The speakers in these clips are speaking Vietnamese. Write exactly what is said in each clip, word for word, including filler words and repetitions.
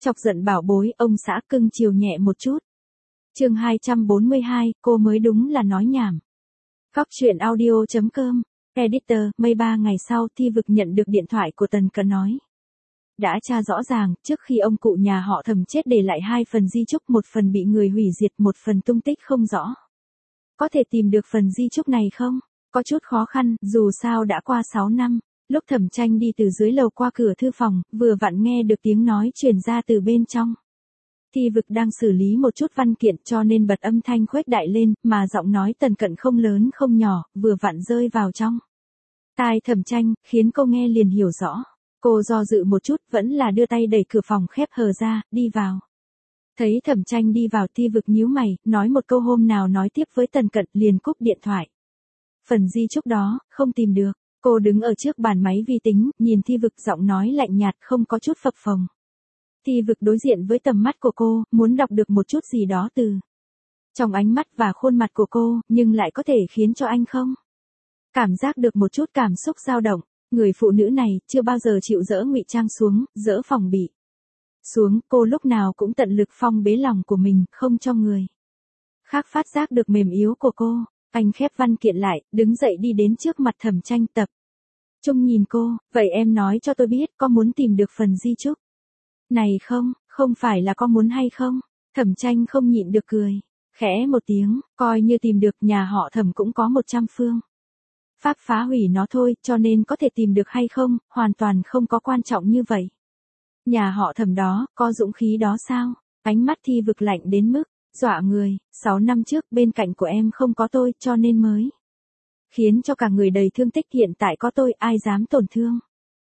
Chọc giận bảo bối, ông xã cưng chiều nhẹ một chút. Chương hai trăm bốn mươi hai, cô mới đúng là nói nhảm. Góc truyện audio chấm com, editor, mấy ba ngày sau Thi Vực nhận được điện thoại của Tần Cận nói. Đã tra rõ ràng, trước khi ông cụ nhà họ Thẩm chết để lại hai phần di chúc, một phần bị người hủy diệt, một phần tung tích không rõ. Có thể tìm được phần di chúc này không? Có chút khó khăn, dù sao đã qua sáu năm. Lúc Thẩm Tranh đi từ dưới lầu qua cửa thư phòng, vừa vặn nghe được tiếng nói truyền ra từ bên trong. Thi Vực đang xử lý một chút văn kiện cho nên bật âm thanh khuếch đại lên, mà giọng nói Tần Cận không lớn không nhỏ, vừa vặn rơi vào trong tai Thẩm Tranh, khiến cô nghe liền hiểu rõ. Cô do dự một chút, vẫn là đưa tay đẩy cửa phòng khép hờ ra, đi vào. Thấy Thẩm Tranh đi vào, Thi Vực nhíu mày, nói một câu hôm nào nói tiếp với Tần Cận, liền cúp điện thoại. Phần di chúc đó, không tìm được. Cô đứng ở trước bàn máy vi tính, nhìn Thi Vực, giọng nói lạnh nhạt, không có chút phập phồng. Thi Vực đối diện với tầm mắt của cô, muốn đọc được một chút gì đó từ trong ánh mắt và khuôn mặt của cô, nhưng lại có thể khiến cho anh không cảm giác được một chút cảm xúc dao động. Người phụ nữ này chưa bao giờ chịu dỡ ngụy trang xuống, dỡ phòng bị xuống, cô lúc nào cũng tận lực phong bế lòng của mình, không cho người khác phát giác được mềm yếu của cô. Anh khép văn kiện lại, đứng dậy đi đến trước mặt Thẩm Tranh, tập trung nhìn cô. Vậy em nói cho tôi biết, có muốn tìm được phần di chúc này không? Không phải là có muốn hay không? Thẩm Tranh không nhịn được cười khẽ một tiếng, coi như tìm được, nhà họ Thẩm cũng có một trăm phương pháp phá hủy nó thôi, cho nên có thể tìm được hay không, hoàn toàn không có quan trọng như vậy. Nhà họ Thẩm đó, có dũng khí đó sao? Ánh mắt Thi Vực lạnh đến mức dọa người. Sáu năm trước bên cạnh của em không có tôi, cho nên mới khiến cho cả người đầy thương tích, hiện tại có tôi, ai dám tổn thương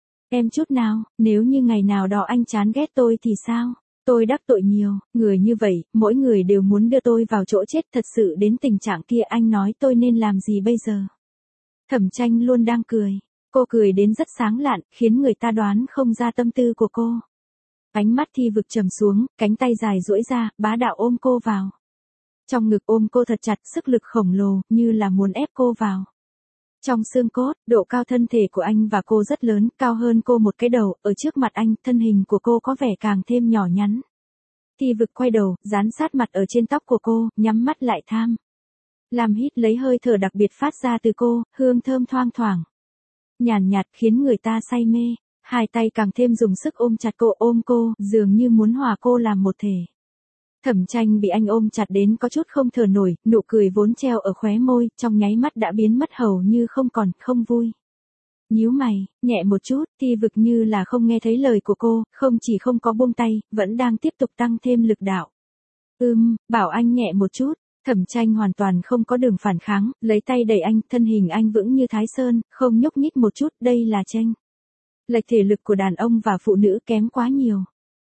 em chút nào? Nếu như ngày nào đó anh chán ghét tôi thì sao? Tôi đắc tội nhiều người như vậy, mỗi người đều muốn đưa tôi vào chỗ chết, thật sự đến tình trạng kia, anh nói tôi nên làm gì bây giờ? Thẩm Tranh luôn đang cười. Cô cười đến rất sáng lạn, khiến người ta đoán không ra tâm tư của cô. Ánh mắt Thi Vực trầm xuống, cánh tay dài duỗi ra, bá đạo ôm cô vào trong ngực, ôm cô thật chặt, sức lực khổng lồ, như là muốn ép cô vào trong xương cốt. Độ cao thân thể của anh và cô rất lớn, cao hơn cô một cái đầu. Ở trước mặt anh, thân hình của cô có vẻ càng thêm nhỏ nhắn. Thi Vực quay đầu, dán sát mặt ở trên tóc của cô, nhắm mắt lại tham làm hít lấy hơi thở đặc biệt phát ra từ cô, hương thơm thoang thoảng nhàn nhạt, khiến người ta say mê. Hai tay càng thêm dùng sức ôm chặt cô, ôm cô, dường như muốn hòa cô làm một thể. Thẩm Tranh bị anh ôm chặt đến có chút không thở nổi, nụ cười vốn treo ở khóe môi, trong nháy mắt đã biến mất hầu như không còn, không vui. Nhíu mày, nhẹ một chút, Thi Vực như là không nghe thấy lời của cô, không chỉ không có buông tay, vẫn đang tiếp tục tăng thêm lực đạo. Ừm, bảo anh nhẹ một chút. Thẩm Tranh hoàn toàn không có đường phản kháng, lấy tay đẩy anh, thân hình anh vững như Thái Sơn, không nhúc nhích một chút, đây là chênh lệch thể lực của đàn ông và phụ nữ kém quá nhiều.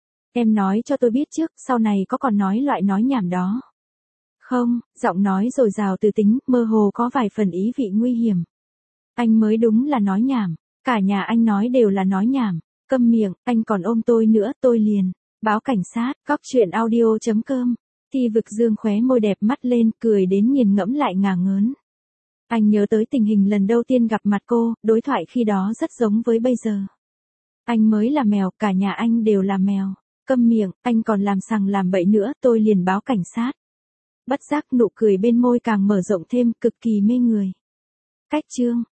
Em nói cho tôi biết trước, sau này có còn nói loại nói nhảm đó không? Giọng nói dồi dào từ tính, mơ hồ có vài phần ý vị nguy hiểm. Anh mới đúng là nói nhảm, cả nhà anh nói đều là nói nhảm. Câm miệng, anh còn ôm tôi nữa, tôi liền báo cảnh sát. Góc truyện audio chấm com. Thi Vực dương khóe môi đẹp mắt lên, cười đến nghiền ngẫm lại ngả ngớn. Anh nhớ tới tình hình lần đầu tiên gặp mặt cô, đối thoại khi đó rất giống với bây giờ. Anh mới là mèo, cả nhà anh đều là mèo. Câm miệng, anh còn làm sằng làm bậy nữa, tôi liền báo cảnh sát. Bất giác nụ cười bên môi càng mở rộng thêm, cực kỳ mê người. Cách chương